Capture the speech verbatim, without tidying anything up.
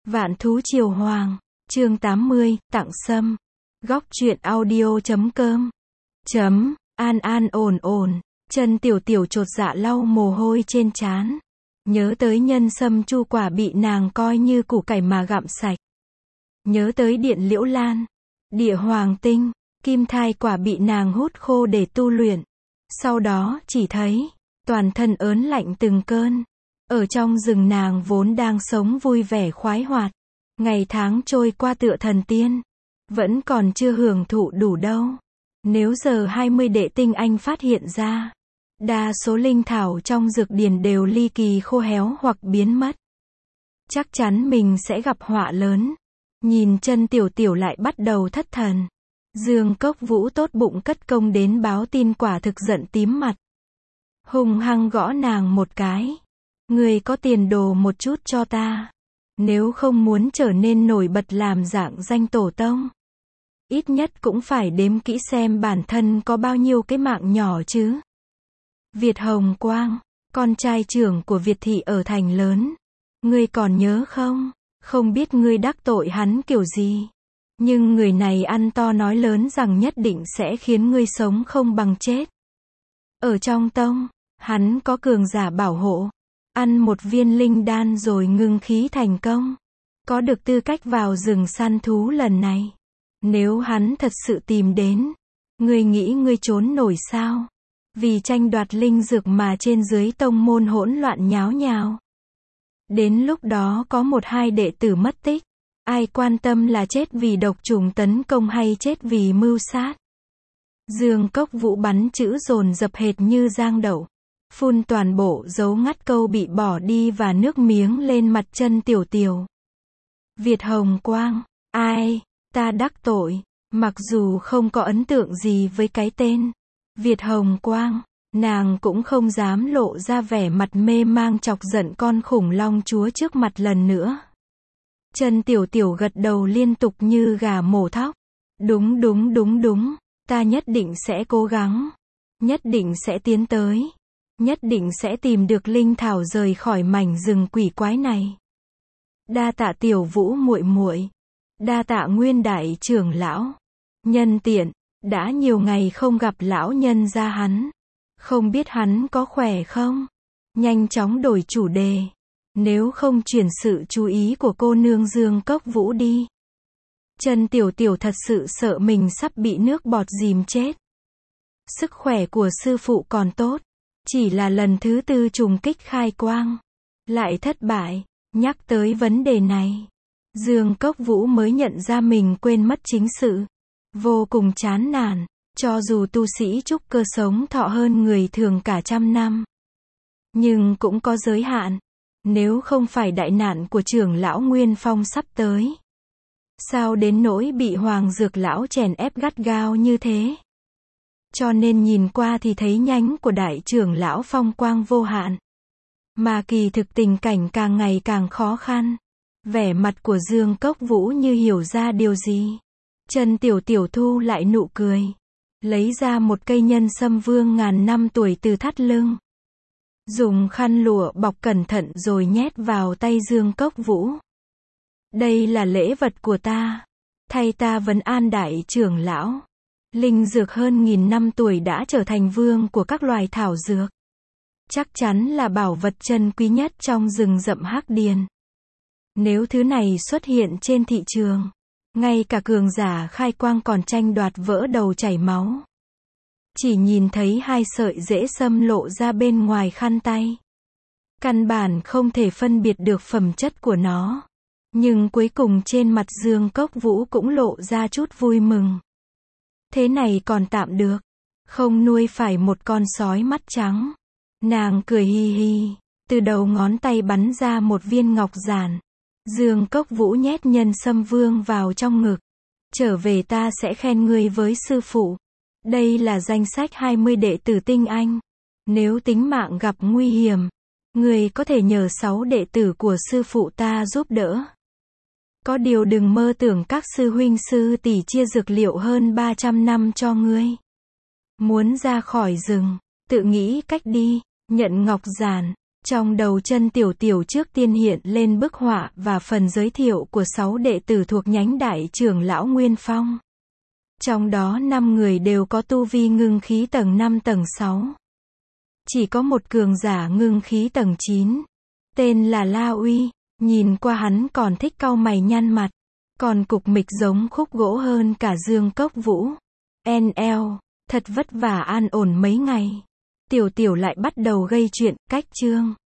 Vạn thú triều hoàng, chương tám mươi, tặng sâm. Góc truyện audio chấm com. Chấm, an an ổn ổn, chân tiểu tiểu chột dạ lau mồ hôi trên trán. Nhớ tới nhân sâm chu quả bị nàng coi như củ cải mà gặm sạch. Nhớ tới điện liễu lan, địa hoàng tinh, kim thai quả bị nàng hút khô để tu luyện. Sau đó chỉ thấy, toàn thân ớn lạnh từng cơn. Ở trong rừng nàng vốn đang sống vui vẻ khoái hoạt. Ngày tháng trôi qua tựa thần tiên. Vẫn còn chưa hưởng thụ đủ đâu. Nếu giờ hai mươi đệ tinh anh phát hiện ra, đa số linh thảo trong dược điển đều ly kỳ khô héo hoặc biến mất, chắc chắn mình sẽ gặp họa lớn. Nhìn chân tiểu tiểu lại bắt đầu thất thần. Dương Cốc Vũ tốt bụng cất công đến báo tin, quả thực giận tím mặt. Hung hăng gõ nàng một cái. Người có tiền đồ một chút cho ta. Nếu không muốn trở nên nổi bật làm dạng danh tổ tông, ít nhất cũng phải đếm kỹ xem bản thân có bao nhiêu cái mạng nhỏ chứ. Việt Hồng Quang, con trai trưởng của Việt thị ở thành lớn. Ngươi còn nhớ không? Không biết ngươi đắc tội hắn kiểu gì. Nhưng người này ăn to nói lớn rằng nhất định sẽ khiến ngươi sống không bằng chết. Ở trong tông, hắn có cường giả bảo hộ. Ăn một viên linh đan rồi ngưng khí thành công. Có được tư cách vào rừng săn thú lần này. Nếu hắn thật sự tìm đến, ngươi nghĩ ngươi trốn nổi sao? Vì tranh đoạt linh dược mà trên dưới tông môn hỗn loạn nháo nhào. Đến lúc đó có một hai đệ tử mất tích. Ai quan tâm là chết vì độc trùng tấn công hay chết vì mưu sát. Dương Cốc Vũ bắn chữ dồn dập hệt như giang đậu. Phun toàn bộ dấu ngắt câu bị bỏ đi và nước miếng lên mặt chân tiểu tiểu. Việt Hồng Quang, ai, ta đắc tội, mặc dù không có ấn tượng gì với cái tên Việt Hồng Quang, nàng cũng không dám lộ ra vẻ mặt mê mang chọc giận con khủng long chúa trước mặt lần nữa. Chân tiểu tiểu gật đầu liên tục như gà mổ thóc. Đúng đúng đúng đúng, ta nhất định sẽ cố gắng, nhất định sẽ tiến tới. Nhất định sẽ tìm được linh thảo rời khỏi mảnh rừng quỷ quái này. Đa tạ tiểu Vũ muội muội, đa tạ Nguyên đại trưởng lão. Nhân tiện, đã nhiều ngày không gặp lão nhân gia hắn, không biết hắn có khỏe không? Nhanh chóng đổi chủ đề, nếu không chuyển sự chú ý của cô nương Dương Cốc Vũ đi. Chân tiểu tiểu thật sự sợ mình sắp bị nước bọt dìm chết. Sức khỏe của sư phụ còn tốt. Chỉ là lần thứ tư trùng kích khai quang, lại thất bại. Nhắc tới vấn đề này, Dương Cốc Vũ mới nhận ra mình quên mất chính sự. Vô cùng chán nản, cho dù tu sĩ trúc cơ sống thọ hơn người thường cả trăm năm. Nhưng cũng có giới hạn. Nếu không phải đại nạn của trưởng lão Nguyên Phong sắp tới, sao đến nỗi bị Hoàng Dược lão chèn ép gắt gao như thế? Cho nên nhìn qua thì thấy nhánh của đại trưởng lão phong quang vô hạn. Mà kỳ thực tình cảnh càng ngày càng khó khăn. Vẻ mặt của Dương Cốc Vũ như hiểu ra điều gì. Chân tiểu tiểu thu lại nụ cười. Lấy ra một cây nhân sâm vương ngàn năm tuổi từ thắt lưng. Dùng khăn lụa bọc cẩn thận rồi nhét vào tay Dương Cốc Vũ. Đây là lễ vật của ta. Thay ta vấn an đại trưởng lão. Linh dược hơn nghìn năm tuổi đã trở thành vương của các loài thảo dược. Chắc chắn là bảo vật chân quý nhất trong rừng rậm Hắc Điền. Nếu thứ này xuất hiện trên thị trường, ngay cả cường giả khai quang còn tranh đoạt vỡ đầu chảy máu. Chỉ nhìn thấy hai sợi rễ sâm lộ ra bên ngoài khăn tay. Căn bản không thể phân biệt được phẩm chất của nó. Nhưng cuối cùng trên mặt Dương Cốc Vũ cũng lộ ra chút vui mừng. Thế này còn tạm được. Không nuôi phải một con sói mắt trắng. Nàng cười hi hi. Từ đầu ngón tay bắn ra một viên ngọc giản. Dương Cốc Vũ nhét nhân sâm vương vào trong ngực. Trở về ta sẽ khen ngươi với sư phụ. Đây là danh sách hai mươi đệ tử tinh anh. Nếu tính mạng gặp nguy hiểm, ngươi có thể nhờ sáu đệ tử của sư phụ ta giúp đỡ. Có điều đừng mơ tưởng các sư huynh sư tỷ chia dược liệu hơn ba trăm năm cho ngươi. Muốn ra khỏi rừng, tự nghĩ cách đi. Nhận ngọc giản, Trong đầu chân tiểu tiểu trước tiên hiện lên bức họa và phần giới thiệu của sáu đệ tử thuộc nhánh đại trưởng lão Nguyên Phong. Trong đó năm người đều có tu vi ngưng khí tầng năm tầng sáu. Chỉ có một cường giả ngưng khí tầng chín. Tên là La Uy. Nhìn qua hắn còn thích cau mày nhăn mặt. Còn cục mịch giống khúc gỗ hơn cả Dương Cốc Vũ. en lờ, thật vất vả an ổn mấy ngày. Tiểu tiểu lại bắt đầu gây chuyện, cách chương.